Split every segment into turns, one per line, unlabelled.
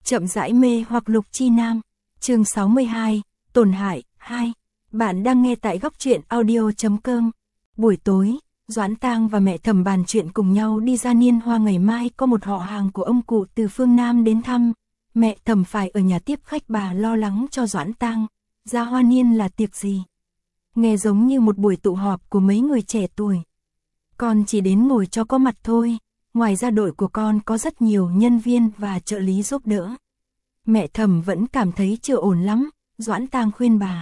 Chậm rãi mê hoặc Lục Chi Nam. Chương 62, tổn hại 2. Bạn đang nghe tại góc truyện audio.com. Buổi tối, Doãn Tang và mẹ Thẩm bàn chuyện cùng nhau đi ra Niên Hoa. Ngày mai có một họ hàng của ông cụ từ phương Nam đến thăm. Mẹ Thẩm phải ở nhà tiếp khách, bà lo lắng cho Doãn Tang. Ra Hoa Niên là tiệc gì? Nghe giống như một buổi tụ họp của mấy người trẻ tuổi. Con chỉ đến ngồi cho có mặt thôi. Ngoài ra đội của con có rất nhiều nhân viên và trợ lý giúp đỡ. Mẹ Thẩm vẫn cảm thấy chưa ổn lắm. Doãn Tang khuyên bà.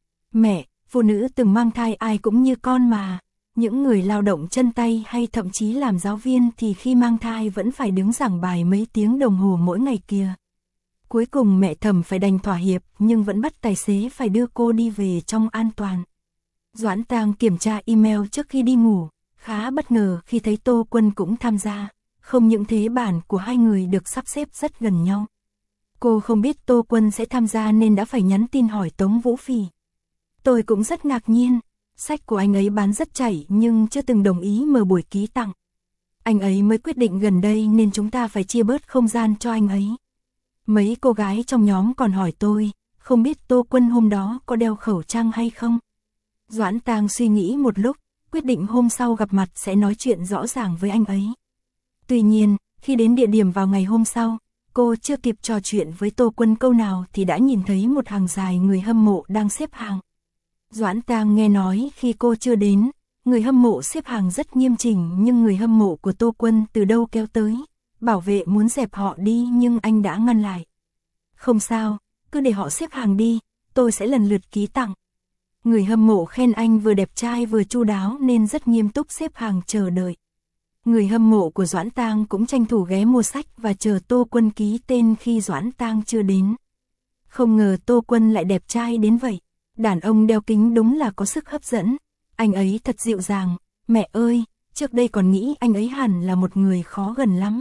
Mẹ, phụ nữ từng mang thai ai cũng như con mà. Những người lao động chân tay hay thậm chí làm giáo viên thì khi mang thai vẫn phải đứng giảng bài mấy tiếng đồng hồ mỗi ngày kia. Cuối cùng mẹ Thẩm phải đành thỏa hiệp, nhưng vẫn bắt tài xế phải đưa cô đi về trong an toàn. Doãn Tang kiểm tra email trước khi đi ngủ, khá bất ngờ khi thấy Tô Quân cũng tham gia. Không những thế, bản của hai người được sắp xếp rất gần nhau. Cô không biết Tô Quân sẽ tham gia nên đã phải nhắn tin hỏi Tống Vũ Phỉ. Tôi cũng rất ngạc nhiên, sách của anh ấy bán rất chảy nhưng chưa từng đồng ý mở buổi ký tặng. Anh ấy mới quyết định gần đây nên chúng ta phải chia bớt không gian cho anh ấy. Mấy cô gái trong nhóm còn hỏi tôi, không biết Tô Quân hôm đó có đeo khẩu trang hay không. Doãn Tang suy nghĩ một lúc, quyết định hôm sau gặp mặt sẽ nói chuyện rõ ràng với anh ấy. Tuy nhiên, khi đến địa điểm vào ngày hôm sau, cô chưa kịp trò chuyện với Tô Quân câu nào thì đã nhìn thấy một hàng dài người hâm mộ đang xếp hàng. Doãn Tang nghe nói khi cô chưa đến, người hâm mộ xếp hàng rất nghiêm chỉnh, nhưng người hâm mộ của Tô Quân từ đâu kéo tới. Bảo vệ muốn dẹp họ đi nhưng anh đã ngăn lại. Không sao, cứ để họ xếp hàng đi, tôi sẽ lần lượt ký tặng. Người hâm mộ khen anh vừa đẹp trai vừa chu đáo nên rất nghiêm túc xếp hàng chờ đợi. Người hâm mộ của Doãn Tang cũng tranh thủ ghé mua sách và chờ Tô Quân ký tên khi Doãn Tang chưa đến. Không ngờ Tô Quân lại đẹp trai đến vậy. Đàn ông đeo kính đúng là có sức hấp dẫn. Anh ấy thật dịu dàng. Mẹ ơi, trước đây còn nghĩ anh ấy hẳn là một người khó gần lắm.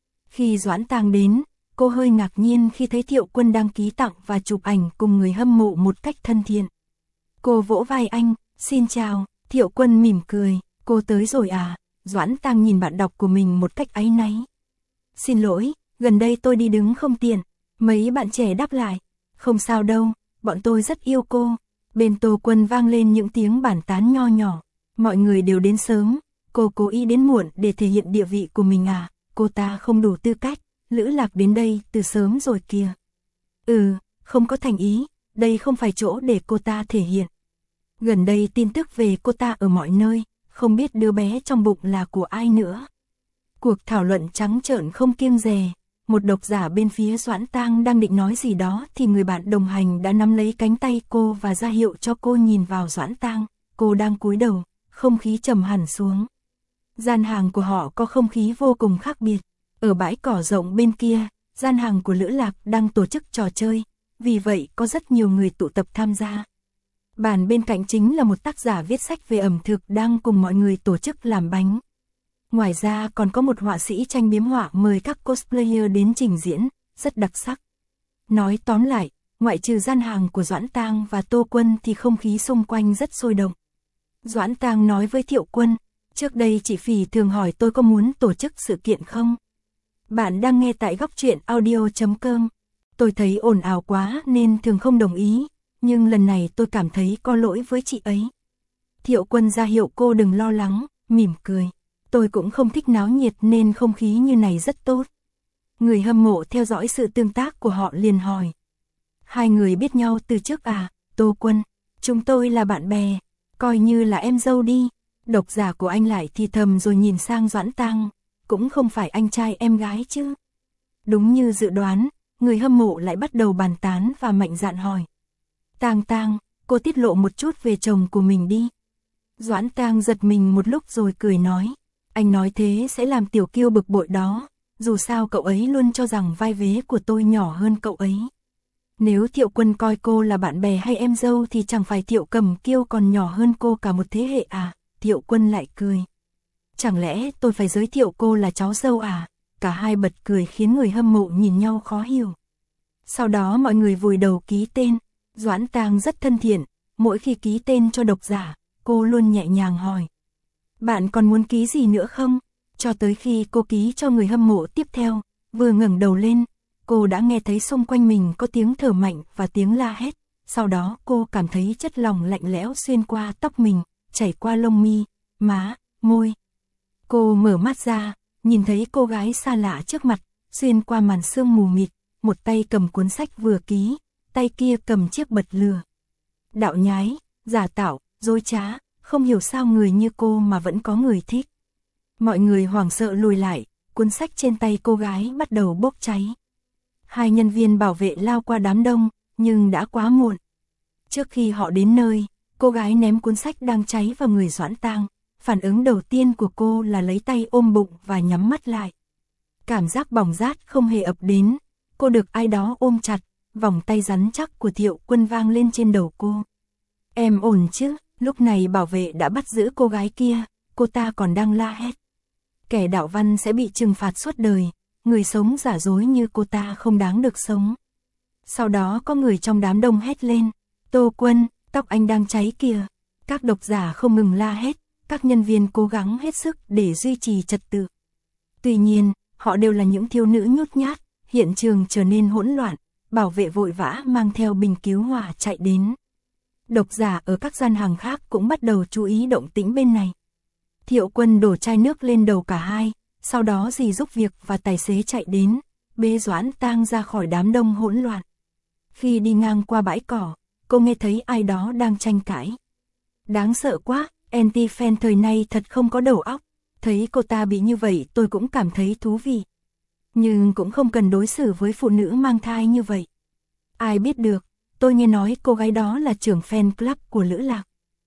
Khi Doãn Tang đến, cô hơi ngạc nhiên khi thấy Thiệu Quân đang ký tặng và chụp ảnh cùng người hâm mộ một cách thân thiện. Cô vỗ vai anh, xin chào. Thiệu Quân mỉm cười, cô tới rồi à? Doãn Tang nhìn bạn đọc của mình một cách áy náy. Xin lỗi, gần đây tôi đi đứng không tiện. Mấy bạn trẻ đáp lại, không sao đâu, bọn tôi rất yêu cô. Bên Tô Quân vang lên những tiếng bàn tán nho nhỏ. Mọi người đều đến sớm, cô cố ý đến muộn để thể hiện địa vị của mình à? Cô ta không đủ tư cách, Lữ Lạc đến đây từ sớm rồi kìa. Không có thành ý, đây không phải chỗ để cô ta thể hiện. Gần đây tin tức về cô ta ở mọi nơi, không biết đứa bé trong bụng là của ai nữa. Cuộc thảo luận trắng trợn không kiêng dè. Một độc giả bên phía Doãn Tang đang định nói gì đó thì người bạn đồng hành đã nắm lấy cánh tay cô và ra hiệu cho cô nhìn vào Doãn Tang. Cô đang cúi đầu, không khí trầm hẳn xuống. Gian hàng của họ có không khí vô cùng khác biệt. Ở bãi cỏ rộng bên kia, gian hàng của Lữ Lạc đang tổ chức trò chơi, vì vậy có rất nhiều người tụ tập tham gia. Bàn bên cạnh chính là một tác giả viết sách về ẩm thực đang cùng mọi người tổ chức làm bánh. Ngoài ra còn có một họa sĩ tranh biếm họa mời các cosplayer đến trình diễn, rất đặc sắc. Nói tóm lại, ngoại trừ gian hàng của Doãn Tang và Tô Quân thì không khí xung quanh rất sôi động. Doãn Tang nói với Thiệu Quân, trước đây chị Phỉ thường hỏi tôi có muốn tổ chức sự kiện không? Bạn đang nghe tại góc truyện audio.com. Tôi thấy ồn ào quá nên thường không đồng ý, nhưng lần này tôi cảm thấy có lỗi với chị ấy. Thiệu Quân ra hiệu cô đừng lo lắng, mỉm cười. Tôi cũng không thích náo nhiệt nên không khí như này rất tốt. Người hâm mộ theo dõi sự tương tác của họ liền hỏi. Hai người biết nhau từ trước à? Tô Quân, chúng tôi là bạn bè, coi như là em dâu đi. Độc giả của anh lại thì thầm rồi nhìn sang Doãn Tang, cũng không phải anh trai em gái chứ. Đúng như dự đoán, người hâm mộ lại bắt đầu bàn tán và mạnh dạn hỏi. Tang, cô tiết lộ một chút về chồng của mình đi. Doãn Tang giật mình một lúc rồi cười nói. Anh nói thế sẽ làm Tiểu Kiêu bực bội đó, dù sao cậu ấy luôn cho rằng vai vế của tôi nhỏ hơn cậu ấy. Nếu Thiệu Quân coi cô là bạn bè hay em dâu thì chẳng phải Thiệu Cầm Kiêu còn nhỏ hơn cô cả một thế hệ à? Thiệu Quân lại cười. Chẳng lẽ tôi phải giới thiệu cô là cháu dâu à? Cả hai bật cười khiến người hâm mộ nhìn nhau khó hiểu. Sau đó mọi người vùi đầu ký tên. Doãn Tang rất thân thiện, mỗi khi ký tên cho độc giả, cô luôn nhẹ nhàng hỏi. Bạn còn muốn ký gì nữa không? Cho tới khi cô ký cho người hâm mộ tiếp theo, vừa ngẩng đầu lên, cô đã nghe thấy xung quanh mình có tiếng thở mạnh và tiếng la hét. Sau đó cô cảm thấy chất lỏng lạnh lẽo xuyên qua tóc mình, chảy qua lông mi, má, môi. Cô mở mắt ra, nhìn thấy cô gái xa lạ trước mặt, xuyên qua màn sương mù mịt, một tay cầm cuốn sách vừa ký, tay kia cầm chiếc bật lửa. Đạo nhái, giả tạo, dối trá, không hiểu sao người như cô mà vẫn có người thích. Mọi người hoảng sợ lùi lại, cuốn sách trên tay cô gái bắt đầu bốc cháy. Hai nhân viên bảo vệ lao qua đám đông, nhưng đã quá muộn. Trước khi họ đến nơi, cô gái ném cuốn sách đang cháy vào người Doãn Tang. Phản ứng đầu tiên của cô là lấy tay ôm bụng và nhắm mắt lại. Cảm giác bỏng rát không hề ập đến, cô được ai đó ôm chặt, vòng tay rắn chắc của Thiệu Quân vang lên trên đầu cô. Em ổn chứ? Lúc này bảo vệ đã bắt giữ cô gái kia, cô ta còn đang la hét. Kẻ đạo văn sẽ bị trừng phạt suốt đời, người sống giả dối như cô ta không đáng được sống. Sau đó có người trong đám đông hét lên, Tô Quân, tóc anh đang cháy kìa. Các độc giả không ngừng la hét, các nhân viên cố gắng hết sức để duy trì trật tự. Tuy nhiên, họ đều là những thiếu nữ nhút nhát, hiện trường trở nên hỗn loạn, bảo vệ vội vã mang theo bình cứu hỏa chạy đến. Độc giả ở các gian hàng khác cũng bắt đầu chú ý động tĩnh bên này. Thiệu Quân đổ chai nước lên đầu cả hai, sau đó dì giúp việc và tài xế chạy đến, bế Doãn Tang ra khỏi đám đông hỗn loạn. Khi đi ngang qua bãi cỏ, cô nghe thấy ai đó đang tranh cãi. Đáng sợ quá, anti-fan thời nay thật không có đầu óc, thấy cô ta bị như vậy tôi cũng cảm thấy thú vị. Nhưng cũng không cần đối xử với phụ nữ mang thai như vậy. Ai biết được, tôi nghe nói cô gái đó là trưởng fan club của Lữ Lạc.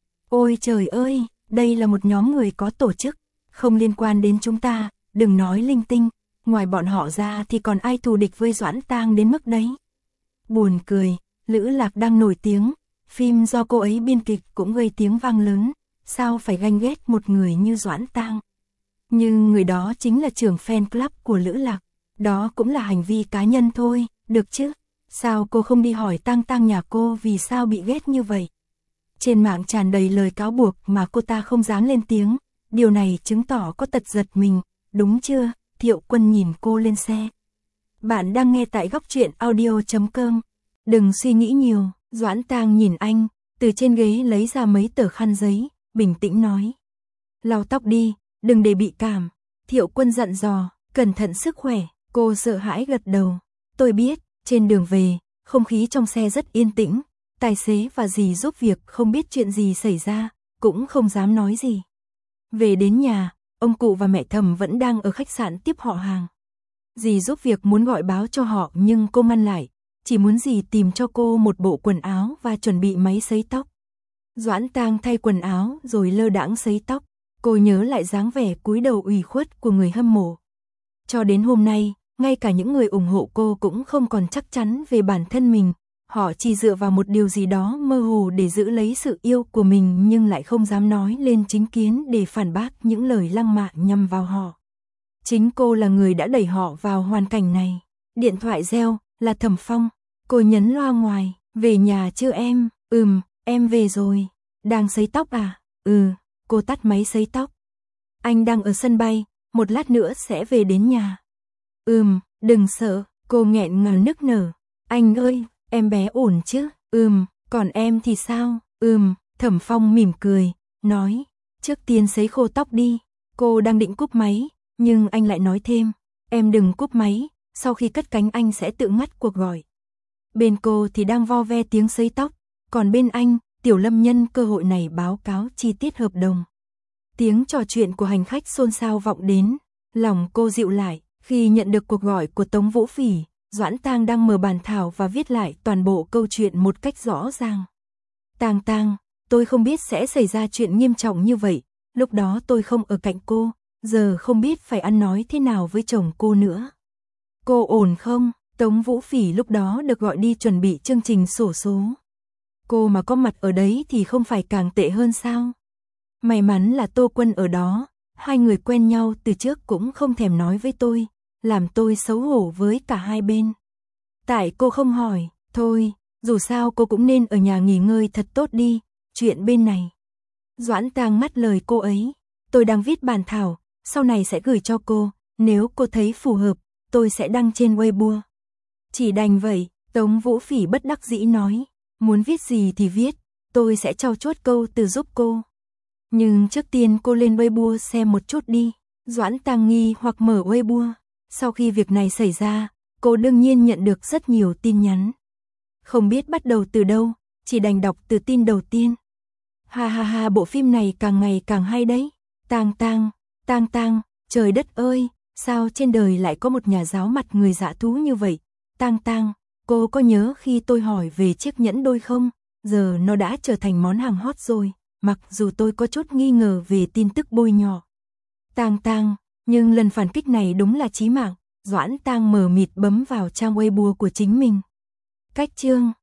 Ôi trời ơi, đây là một nhóm người có tổ chức, không liên quan đến chúng ta, đừng nói linh tinh, ngoài bọn họ ra thì còn ai thù địch với Doãn Tang đến mức đấy. Buồn cười, Lữ Lạc đang nổi tiếng, phim do cô ấy biên kịch cũng gây tiếng vang lớn, sao phải ganh ghét một người như Doãn Tang. Nhưng người đó chính là trưởng fan club của Lữ Lạc, đó cũng là hành vi cá nhân thôi, được chứ? Sao cô không đi hỏi Tang Tang nhà cô vì sao bị ghét như vậy? Trên mạng tràn đầy lời cáo buộc mà cô ta không dám lên tiếng, điều này chứng tỏ có tật giật mình, đúng chưa? Thiệu Quân nhìn cô lên xe. Bạn đang nghe tại góc truyện audio.com. Đừng suy nghĩ nhiều, Doãn Tang nhìn anh, từ trên ghế lấy ra mấy tờ khăn giấy, bình tĩnh nói. Lau tóc đi, đừng để bị cảm. Thiệu Quân dặn dò, cẩn thận sức khỏe, cô sợ hãi gật đầu. Tôi biết, trên đường về, không khí trong xe rất yên tĩnh, tài xế và dì giúp việc không biết chuyện gì xảy ra, cũng không dám nói gì. Về đến nhà, ông cụ và mẹ Thẩm vẫn đang ở khách sạn tiếp họ hàng. Dì giúp việc muốn gọi báo cho họ nhưng cô ngăn lại, chỉ muốn dì tìm cho cô một bộ quần áo và chuẩn bị máy sấy tóc. Doãn Tang thay quần áo rồi lơ đãng sấy tóc, cô nhớ lại dáng vẻ cúi đầu ủy khuất của người hâm mộ. Cho đến hôm nay, ngay cả những người ủng hộ cô cũng không còn chắc chắn về bản thân mình, họ chỉ dựa vào một điều gì đó mơ hồ để giữ lấy sự yêu của mình nhưng lại không dám nói lên chính kiến để phản bác những lời lăng mạ nhằm vào họ. Chính cô là người đã đẩy họ vào hoàn cảnh này. Điện thoại reo, là Thẩm Phong. Cô nhấn loa ngoài, về nhà chưa em? Em về rồi. Đang sấy tóc à? Cô tắt máy sấy tóc. Anh đang ở sân bay, một lát nữa sẽ về đến nhà. Đừng sợ, cô nghẹn ngào nức nở. Anh ơi, em bé ổn chứ? Còn em thì sao? Thẩm Phong mỉm cười, nói, trước tiên sấy khô tóc đi. Cô đang định cúp máy, nhưng anh lại nói thêm, em đừng cúp máy, sau khi cất cánh anh sẽ tự ngắt cuộc gọi. Bên cô thì đang vo ve tiếng sấy tóc, còn bên anh, Tiểu Lâm nhân cơ hội này báo cáo chi tiết hợp đồng. Tiếng trò chuyện của hành khách xôn xao vọng đến, lòng cô dịu lại, khi nhận được cuộc gọi của Tống Vũ Phỉ, Doãn Tang đang mở bản thảo và viết lại toàn bộ câu chuyện một cách rõ ràng. Tang, tôi không biết sẽ xảy ra chuyện nghiêm trọng như vậy, lúc đó tôi không ở cạnh cô, giờ không biết phải ăn nói thế nào với chồng cô nữa. Cô ổn không? Tống Vũ Phỉ lúc đó được gọi đi chuẩn bị chương trình xổ số. Cô mà có mặt ở đấy thì không phải càng tệ hơn sao? May mắn là Tô Quân ở đó, hai người quen nhau từ trước cũng không thèm nói với tôi, làm tôi xấu hổ với cả hai bên. Tại cô không hỏi, thôi, dù sao cô cũng nên ở nhà nghỉ ngơi thật tốt đi, chuyện bên này. Doãn Tang ngắt lời cô ấy, tôi đang viết bản thảo, sau này sẽ gửi cho cô, nếu cô thấy phù hợp, tôi sẽ đăng trên Weibo. Chỉ đành vậy, Tống Vũ Phỉ bất đắc dĩ nói, muốn viết gì thì viết, tôi sẽ trau chuốt câu từ giúp cô. Nhưng trước tiên cô lên Weibo xem một chút đi. Doãn Tang nghi hoặc mở Weibo. Sau khi việc này xảy ra, cô đương nhiên nhận được rất nhiều tin nhắn. Không biết bắt đầu từ đâu, chỉ đành đọc từ tin đầu tiên. Ha ha ha, bộ phim này càng ngày càng hay đấy. Tang Tang, trời đất ơi, sao trên đời lại có một nhà giáo mặt người dạ thú như vậy? Tang Tang, cô có nhớ khi tôi hỏi về chiếc nhẫn đôi không? Giờ nó đã trở thành món hàng hot rồi, mặc dù tôi có chút nghi ngờ về tin tức bôi nhọ. Tang Tang, nhưng lần phản kích này đúng là chí mạng. Doãn Tang mờ mịt bấm vào trang Weibo của chính mình. Cách chương